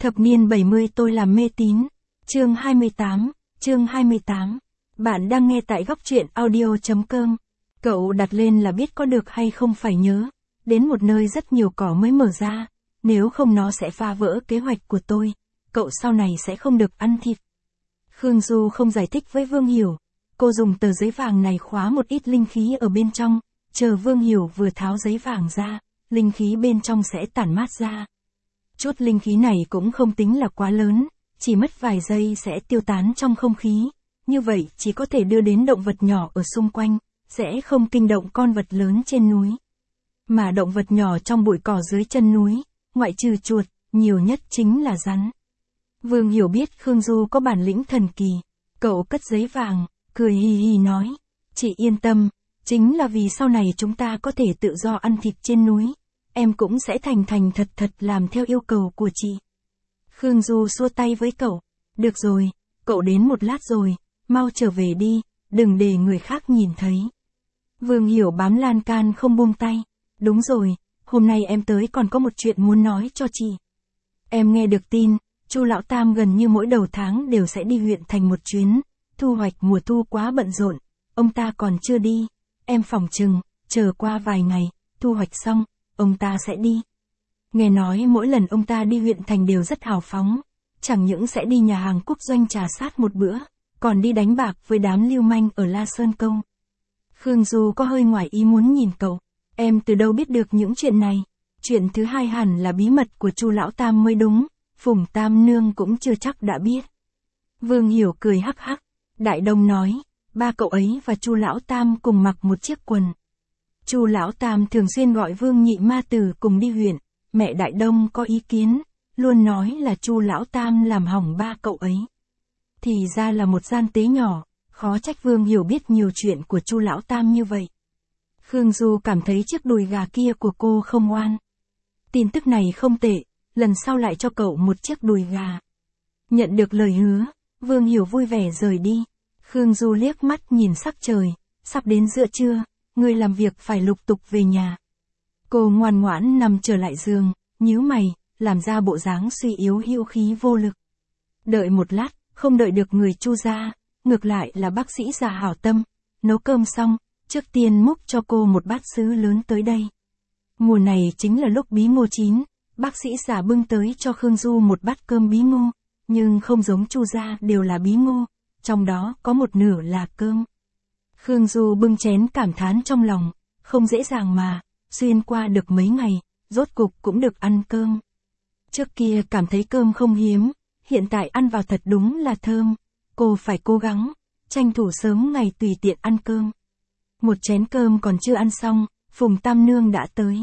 Thập niên 70 tôi làm mê tín. Chương 28. Bạn đang nghe tại góc truyện audio.com. Cậu đặt lên là biết có được hay không phải nhớ. Đến một nơi rất nhiều cỏ mới mở ra. Nếu không nó sẽ phá vỡ kế hoạch của tôi. Cậu sau này sẽ không được ăn thịt. Khương Du không giải thích với Vương Hiểu. Cô dùng tờ giấy vàng này khóa một ít linh khí ở bên trong. Chờ Vương Hiểu vừa tháo giấy vàng ra, linh khí bên trong sẽ tản mát ra. Chút linh khí này cũng không tính là quá lớn, chỉ mất vài giây sẽ tiêu tán trong không khí. Như vậy chỉ có thể đưa đến động vật nhỏ ở xung quanh, sẽ không kinh động con vật lớn trên núi. Mà động vật nhỏ trong bụi cỏ dưới chân núi, ngoại trừ chuột, nhiều nhất chính là rắn. Vương Hiểu biết Khương Du có bản lĩnh thần kỳ. Cậu cất giấy vàng, cười hì hì nói. Chị yên tâm, chính là vì sau này chúng ta có thể tự do ăn thịt trên núi. Em cũng sẽ thành thật làm theo yêu cầu của chị. Khương Du xua tay với cậu. Được rồi, cậu đến một lát rồi, mau trở về đi, đừng để người khác nhìn thấy. Vương Hiểu bám lan can không buông tay. Đúng rồi, hôm nay em tới còn có một chuyện muốn nói cho chị. Em nghe được tin, Chu Lão Tam gần như mỗi đầu tháng đều sẽ đi huyện thành một chuyến, thu hoạch mùa thu quá bận rộn, ông ta còn chưa đi. Em phỏng chừng, chờ qua vài ngày, thu hoạch xong, ông ta sẽ đi. Nghe nói mỗi lần ông ta đi huyện thành đều rất hào phóng, chẳng những sẽ đi nhà hàng quốc doanh trà sát một bữa, còn đi đánh bạc với đám lưu manh ở La Sơn Câu. Khương Du có hơi ngoài ý muốn nhìn cậu, em từ đâu biết được những chuyện này? Chuyện thứ hai hẳn là bí mật của Chu Lão Tam mới đúng, Phùng Tam Nương cũng chưa chắc đã biết. Vương Hiểu cười hắc hắc, Đại Đông nói, ba cậu ấy và Chu Lão Tam cùng mặc một chiếc quần. Chu Lão Tam thường xuyên gọi Vương Nhị Ma Tử cùng đi huyện, mẹ Đại Đông có ý kiến, luôn nói là Chu Lão Tam làm hỏng ba cậu ấy. Thì ra là một gian tế nhỏ, khó trách Vương Hiểu biết nhiều chuyện của Chu Lão Tam như vậy. Khương Du cảm thấy chiếc đùi gà kia của cô không ngoan. Tin tức này không tệ, lần sau lại cho cậu một chiếc đùi gà. Nhận được lời hứa, Vương Hiểu vui vẻ rời đi. Khương Du liếc mắt nhìn sắc trời, sắp đến giữa trưa, người làm việc phải lục tục về nhà. Cô ngoan ngoãn nằm trở lại giường, nhíu mày, làm ra bộ dáng suy yếu hữu khí vô lực. Đợi một lát, không đợi được người Chu ra, ngược lại là bác sĩ già hảo tâm, nấu cơm xong, trước tiên múc cho cô một bát sứ lớn tới đây. Mùa này chính là lúc bí ngô chín, bác sĩ già bưng tới cho Khương Du một bát cơm bí ngô, nhưng không giống Chu ra đều là bí ngô, trong đó có một nửa là cơm. Khương Du bưng chén cảm thán trong lòng, không dễ dàng mà, xuyên qua được mấy ngày, rốt cục cũng được ăn cơm. Trước kia cảm thấy cơm không hiếm, hiện tại ăn vào thật đúng là thơm, cô phải cố gắng, tranh thủ sớm ngày tùy tiện ăn cơm. Một chén cơm còn chưa ăn xong, Phùng Tam Nương đã tới.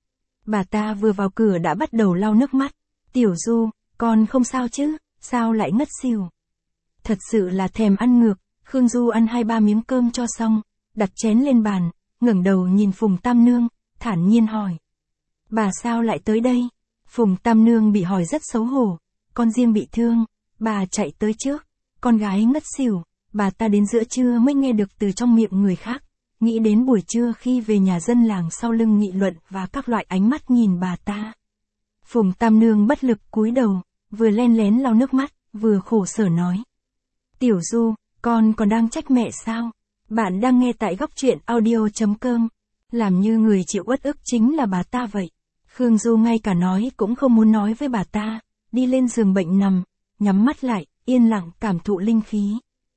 Bà ta vừa vào cửa đã bắt đầu lau nước mắt. Tiểu Du, con không sao chứ, sao lại ngất xỉu? Thật sự là thèm ăn ngược. Khương Du ăn 2-3 miếng cơm cho xong, đặt chén lên bàn, ngẩng đầu nhìn Phùng Tam Nương, thản nhiên hỏi. Bà sao lại tới đây? Phùng Tam Nương bị hỏi rất xấu hổ. Con riêng bị thương, bà chạy tới trước. Con gái ngất xỉu, bà ta đến giữa trưa mới nghe được từ trong miệng người khác. Nghĩ đến buổi trưa khi về nhà dân làng sau lưng nghị luận và các loại ánh mắt nhìn bà ta. Phùng Tam Nương bất lực cúi đầu, vừa len lén lau nước mắt, vừa khổ sở nói. Tiểu Du, con còn đang trách mẹ sao? Bạn đang nghe tại góc truyện audio.com. Làm như người chịu uất ức chính là bà ta vậy. Khương Du ngay cả nói cũng không muốn nói với bà ta, đi lên giường bệnh nằm, nhắm mắt lại, yên lặng cảm thụ linh khí.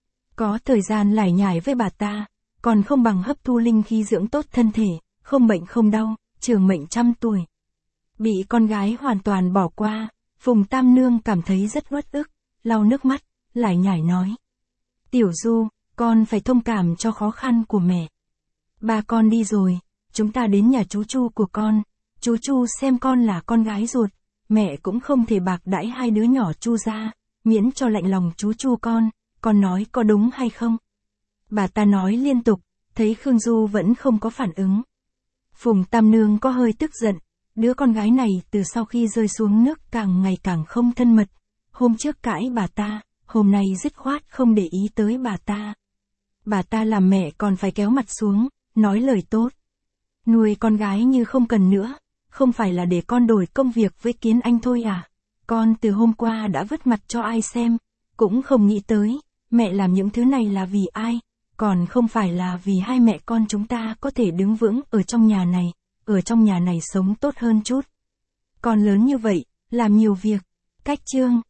Có thời gian lải nhải với bà ta, còn không bằng hấp thu linh khí dưỡng tốt thân thể, không bệnh không đau, trường mệnh 100 tuổi. Bị con gái hoàn toàn bỏ qua, Phùng Tam Nương cảm thấy rất uất ức, lau nước mắt, lải nhải nói. Tiểu Du, con phải thông cảm cho khó khăn của mẹ. Ba con đi rồi, chúng ta đến nhà chú Chu của con, chú Chu xem con là con gái ruột, mẹ cũng không thể bạc đãi hai đứa nhỏ Chu ra, miễn cho lạnh lòng chú Chu con nói có đúng hay không? Bà ta nói liên tục, thấy Khương Du vẫn không có phản ứng. Phùng Tam Nương có hơi tức giận, đứa con gái này từ sau khi rơi xuống nước càng ngày càng không thân mật. Hôm trước cãi bà ta, hôm nay dứt khoát không để ý tới bà ta. Bà ta làm mẹ còn phải kéo mặt xuống, nói lời tốt. Nuôi con gái như không cần nữa, không phải là để con đổi công việc với Kiến Anh thôi à? Con từ hôm qua đã vứt mặt cho ai xem, cũng không nghĩ tới, mẹ làm những thứ này là vì ai, còn không phải là vì hai mẹ con chúng ta có thể đứng vững ở trong nhà này sống tốt hơn chút. Con lớn như vậy, làm nhiều việc, cách chương,